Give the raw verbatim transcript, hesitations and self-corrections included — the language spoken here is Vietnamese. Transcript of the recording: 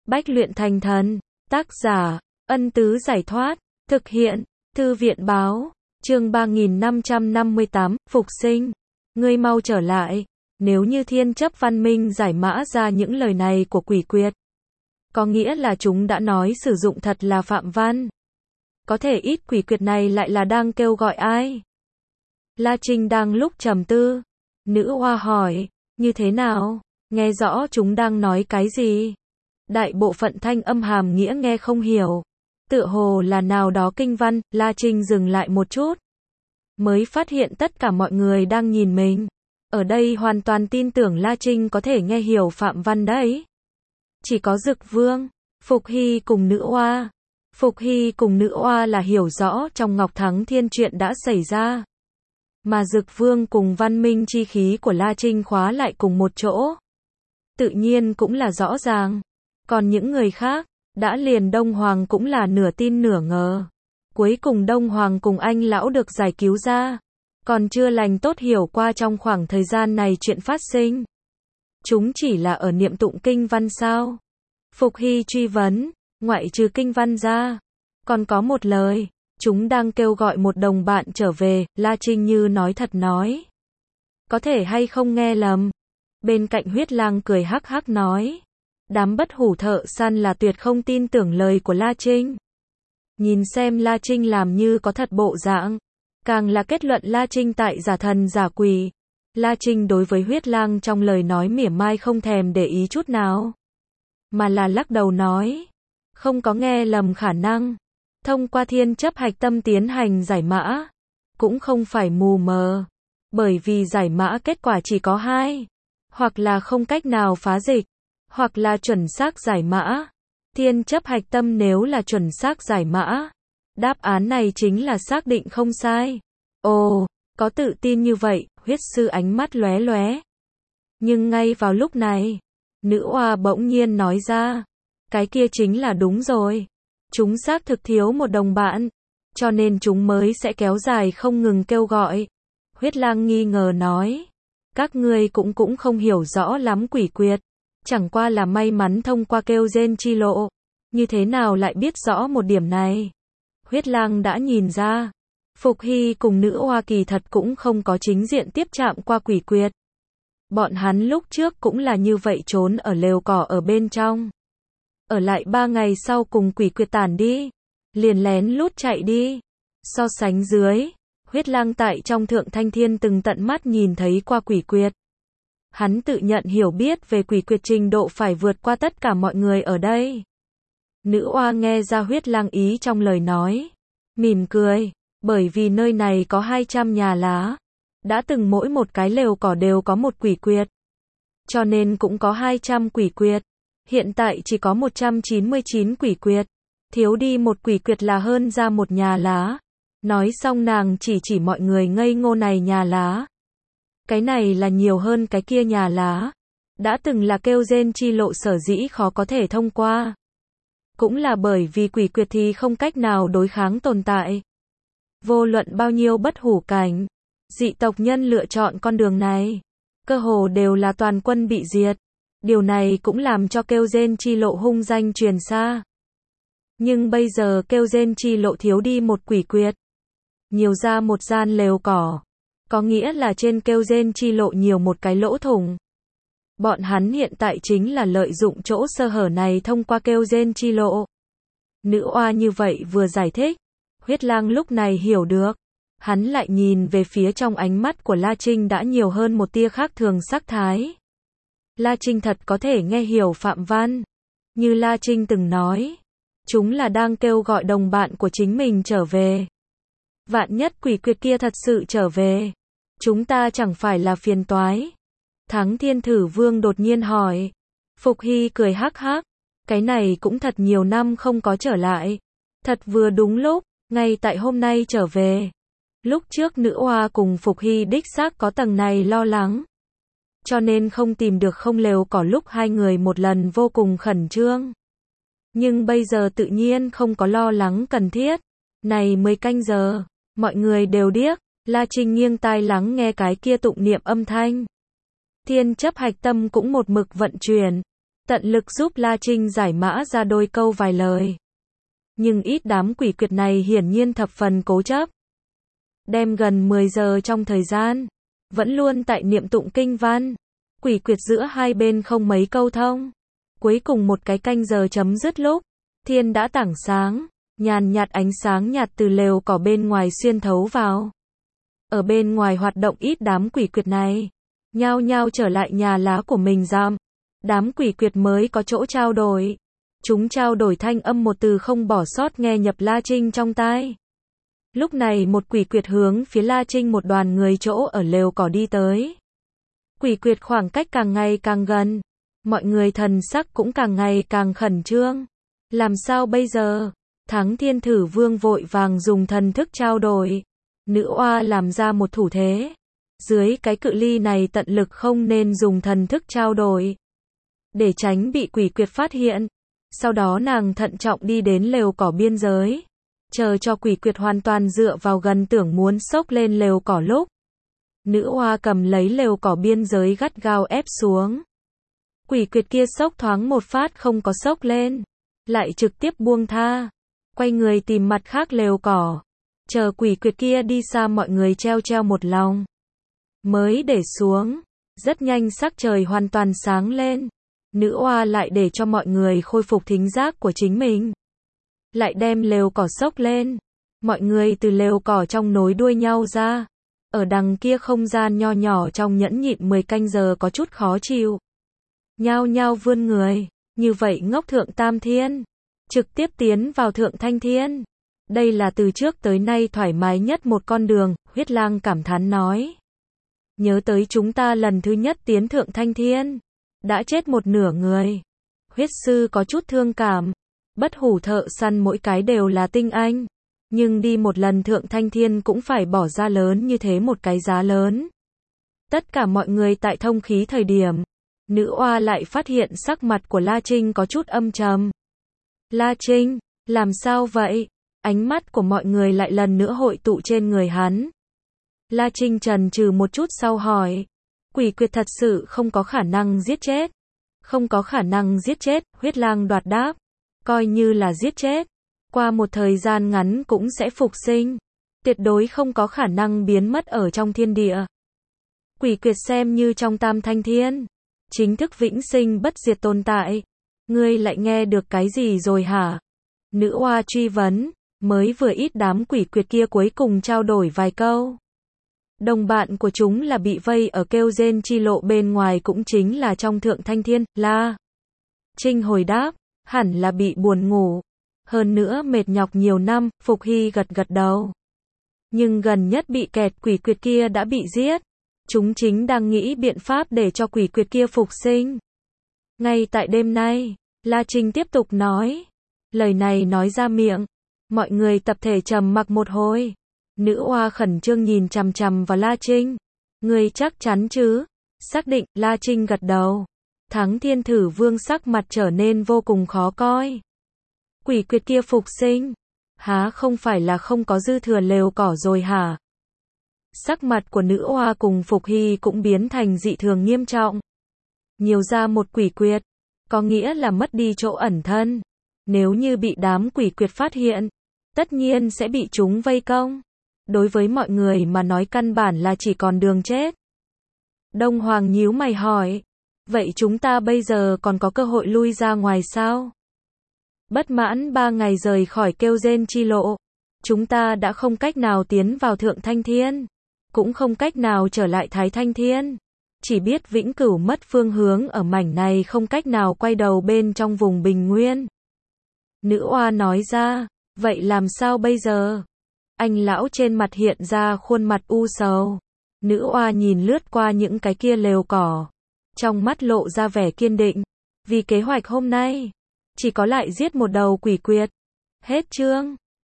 Bách luyện thành thần. Tác giả, Ân Tứ Giải Thoát. Thực hiện, Thư viện Báo. Chương ba nghìn năm trăm năm mươi tám, Phục sinh. Ngươi mau trở lại. Nếu như thiên chấp văn minh giải mã ra những lời này của quỷ quyệt, có nghĩa là chúng đã nói sử dụng thật là Phạm Văn. Có thể ít quỷ quyệt này lại là đang kêu gọi ai? La Trinh đang lúc trầm tư. Nữ hoa hỏi, như thế nào? Nghe rõ chúng đang nói cái gì? Đại bộ phận thanh âm hàm nghĩa nghe không hiểu. Tựa hồ là nào đó kinh văn, La Trinh dừng lại một chút. Mới phát hiện tất cả mọi người đang nhìn mình. Ở đây hoàn toàn tin tưởng La Trinh có thể nghe hiểu Phạm Văn đấy. Chỉ có Dực Vương, Phục Hy cùng Nữ Oa. Phục Hy cùng Nữ Oa là hiểu rõ trong Ngọc Thắng Thiên chuyện đã xảy ra. Mà Dực Vương cùng văn minh chi khí của La Trinh khóa lại cùng một chỗ. Tự nhiên cũng là rõ ràng. Còn những người khác, đã liền Đông Hoàng cũng là nửa tin nửa ngờ. Cuối cùng Đông Hoàng cùng anh lão được giải cứu ra. Còn chưa lành tốt hiểu qua trong khoảng thời gian này chuyện phát sinh. Chúng chỉ là ở niệm tụng kinh văn sao? Phục Hy truy vấn, ngoại trừ kinh văn ra. Còn có một lời, chúng đang kêu gọi một đồng bạn trở về, La Trinh như nói thật nói. Có thể hay không nghe lầm. Bên cạnh Huyết Lang cười hắc hắc nói. Đám bất hủ thợ săn là tuyệt không tin tưởng lời của La Trinh. Nhìn xem La Trinh làm như có thật bộ dạng. Càng là kết luận La Trinh tại giả thần giả quỷ. La Trinh đối với Huyết Lang trong lời nói mỉa mai không thèm để ý chút nào. Mà là lắc đầu nói. Không có nghe lầm khả năng. Thông qua thiên chấp hạch tâm tiến hành giải mã. Cũng không phải mù mờ. Bởi vì giải mã kết quả chỉ có hai. Hoặc là không cách nào phá dịch. Hoặc là chuẩn xác giải mã. Thiên chấp hạch tâm nếu là chuẩn xác giải mã. Đáp án này chính là xác định không sai. Ồ, có tự tin như vậy, huyết sư ánh mắt lóe lóe. Nhưng ngay vào lúc này, nữ oa bỗng nhiên nói ra. Cái kia chính là đúng rồi. Chúng xác thực thiếu một đồng bạn. Cho nên chúng mới sẽ kéo dài không ngừng kêu gọi. Huyết Lang nghi ngờ nói. Các ngươi cũng cũng không hiểu rõ lắm quỷ quyệt. Chẳng qua là may mắn thông qua kêu rên chi lộ. Như thế nào lại biết rõ một điểm này? Huyết Lang đã nhìn ra. Phục Hy cùng Nữ Oa kỳ thật cũng không có chính diện tiếp chạm qua quỷ quyệt. Bọn hắn lúc trước cũng là như vậy trốn ở lều cỏ ở bên trong. Ở lại ba ngày sau cùng quỷ quyệt tản đi. Liền lén lút chạy đi. So sánh dưới, Huyết Lang tại trong Thượng Thanh Thiên từng tận mắt nhìn thấy qua quỷ quyệt. Hắn tự nhận hiểu biết về quỷ quyệt trình độ phải vượt qua tất cả mọi người ở đây. Nữ Oa nghe ra Huyết Lang ý trong lời nói. Mỉm cười, bởi vì nơi này có hai trăm nhà lá. Đã từng mỗi một cái lều cỏ đều có một quỷ quyệt. Cho nên cũng có hai trăm quỷ quyệt. Hiện tại chỉ có một trăm chín mươi chín quỷ quyệt. Thiếu đi một quỷ quyệt là hơn ra một nhà lá. Nói xong nàng chỉ chỉ mọi người ngây ngô này nhà lá. Cái này là nhiều hơn cái kia nhà lá. Đã từng là kêu rên chi lộ sở dĩ khó có thể thông qua. Cũng là bởi vì quỷ quyệt thì không cách nào đối kháng tồn tại. Vô luận bao nhiêu bất hủ cảnh, dị tộc nhân lựa chọn con đường này. Cơ hồ đều là toàn quân bị diệt. Điều này cũng làm cho kêu rên chi lộ hung danh truyền xa. Nhưng bây giờ kêu rên chi lộ thiếu đi một quỷ quyệt. Nhiều ra một gian lều cỏ. Có nghĩa là trên kêu rên chi lộ nhiều một cái lỗ thủng. Bọn hắn hiện tại chính là lợi dụng chỗ sơ hở này thông qua kêu rên chi lộ. Nữ Oa như vậy vừa giải thích. Huyết Lang lúc này hiểu được. Hắn lại nhìn về phía trong ánh mắt của La Trinh đã nhiều hơn một tia khác thường sắc thái. La Trinh thật có thể nghe hiểu Phạm Văn. Như La Trinh từng nói. Chúng là đang kêu gọi đồng bạn của chính mình trở về. Vạn nhất quỷ quyệt kia thật sự trở về. Chúng ta chẳng phải là phiền toái. Thắng Thiên Thử Vương đột nhiên hỏi. Phục Hy cười hắc hắc. Cái này cũng thật nhiều năm không có trở lại. Thật vừa đúng lúc, ngay tại hôm nay trở về. Lúc trước Nữ Oa cùng Phục Hy đích xác có tầng này lo lắng. Cho nên không tìm được không lều cỏ lúc hai người một lần vô cùng khẩn trương. Nhưng bây giờ tự nhiên không có lo lắng cần thiết. Này mới canh giờ, mọi người đều điếc. La Trinh nghiêng tai lắng nghe cái kia tụng niệm âm thanh. Thiên chấp hạch tâm cũng một mực vận chuyển. tận lực giúp La Trinh giải mã ra đôi câu vài lời. Nhưng ít đám quỷ quyệt này hiển nhiên thập phần cố chấp. Đem gần mười giờ trong thời gian, vẫn luôn tại niệm tụng kinh văn. Quỷ quyệt giữa hai bên không mấy câu thông. Cuối cùng một cái canh giờ chấm dứt lúc, thiên đã tảng sáng, nhàn nhạt ánh sáng nhạt từ lều cỏ bên ngoài xuyên thấu vào. Ở bên ngoài hoạt động ít đám quỷ quyệt này, nhao nhao trở lại nhà lá của mình giam. Đám quỷ quyệt mới có chỗ trao đổi. Chúng trao đổi thanh âm một từ không bỏ sót nghe nhập La Trinh trong tai. Lúc này một quỷ quyệt hướng phía La Trinh một đoàn người chỗ ở lều cỏ đi tới. Quỷ quyệt khoảng cách càng ngày càng gần. Mọi người thần sắc cũng càng ngày càng khẩn trương. Làm sao bây giờ? Thắng Thiên Thử Vương vội vàng dùng thần thức trao đổi. Nữ oa làm ra một thủ thế. Dưới cái cự ly này tận lực không nên dùng thần thức trao đổi. Để tránh bị quỷ quyệt phát hiện. Sau đó nàng thận trọng đi đến lều cỏ biên giới. Chờ cho quỷ quyệt hoàn toàn dựa vào gần tưởng muốn xốc lên lều cỏ lúc. Nữ oa cầm lấy lều cỏ biên giới gắt gao ép xuống. Quỷ quyệt kia xốc thoáng một phát không có xốc lên. Lại trực tiếp buông tha. Quay người tìm mặt khác lều cỏ. Chờ quỷ quyệt kia đi xa mọi người treo treo một lòng. Mới để xuống. Rất nhanh sắc trời hoàn toàn sáng lên. Nữ oa lại để cho mọi người khôi phục thính giác của chính mình. Lại đem lều cỏ xốc lên. Mọi người từ lều cỏ trong nối đuôi nhau ra. Ở đằng kia không gian nho nhỏ trong nhẫn nhịn mười canh giờ có chút khó chịu. Nhao nhao vươn người. Như vậy ngốc thượng tam thiên. Trực tiếp tiến vào thượng thanh thiên. Đây là từ trước tới nay thoải mái nhất một con đường, huyết lang cảm thán nói. Nhớ tới chúng ta lần thứ nhất tiến thượng thanh thiên. Đã chết một nửa người. Huyết sư có chút thương cảm. Bất hủ thợ săn mỗi cái đều là tinh anh. Nhưng đi một lần thượng thanh thiên cũng phải bỏ ra lớn như thế một cái giá lớn. Tất cả mọi người tại thông khí thời điểm. Nữ oa lại phát hiện sắc mặt của La Trinh có chút âm trầm. La Trinh, làm sao vậy? Ánh mắt của mọi người lại lần nữa hội tụ trên người hắn. La Trinh chần chừ một chút sau hỏi. Quỷ quyệt thật sự không có khả năng giết chết. Không có khả năng giết chết, huyết lang đoạt đáp. Coi như là giết chết. Qua một thời gian ngắn cũng sẽ phục sinh. Tuyệt đối không có khả năng biến mất ở trong thiên địa. Quỷ quyệt xem như trong tam thanh thiên. Chính thức vĩnh sinh bất diệt tồn tại. Ngươi lại nghe được cái gì rồi hả? Nữ oa truy vấn. Mới vừa ít đám quỷ quyệt kia cuối cùng trao đổi vài câu. Đồng bạn của chúng là bị vây ở kêu rên chi lộ bên ngoài cũng chính là trong thượng thanh thiên, La Trinh hồi đáp, hẳn là bị buồn ngủ. Hơn nữa mệt nhọc nhiều năm, Phục Hy gật gật đầu. Nhưng gần nhất bị kẹt quỷ quyệt kia đã bị giết. Chúng chính đang nghĩ biện pháp để cho quỷ quyệt kia phục sinh. Ngay tại đêm nay, La Trinh tiếp tục nói. Lời này nói ra miệng. Mọi người tập thể trầm mặc một hồi. Nữ oa khẩn trương nhìn chằm chằm vào La Trinh. Ngươi chắc chắn chứ? Xác định, La Trinh gật đầu. Thắng Thiên Thử Vương sắc mặt trở nên vô cùng khó coi. Quỷ quyệt kia phục sinh. Há không phải là không có dư thừa lều cỏ rồi hả? Sắc mặt của nữ oa cùng Phục Hy cũng biến thành dị thường nghiêm trọng. Nhiều ra một quỷ quyệt. Có nghĩa là mất đi chỗ ẩn thân. Nếu như bị đám quỷ quyệt phát hiện. Tất nhiên sẽ bị chúng vây công. Đối với mọi người mà nói căn bản là chỉ còn đường chết. Đông Hoàng nhíu mày hỏi. Vậy chúng ta bây giờ còn có cơ hội lui ra ngoài sao? Bất mãn ba ngày rời khỏi kêu rên chi lộ. Chúng ta đã không cách nào tiến vào thượng thanh thiên. Cũng không cách nào trở lại thái thanh thiên. Chỉ biết vĩnh cửu mất phương hướng ở mảnh này không cách nào quay đầu bên trong vùng bình nguyên. Nữ oa nói ra. Vậy làm sao bây giờ? Anh lão trên mặt hiện ra khuôn mặt u sầu. Nữ oa nhìn lướt qua những cái kia lều cỏ. Trong mắt lộ ra vẻ kiên định. Vì kế hoạch hôm nay. Chỉ có lại giết một đầu quỷ quyệt. Hết chương.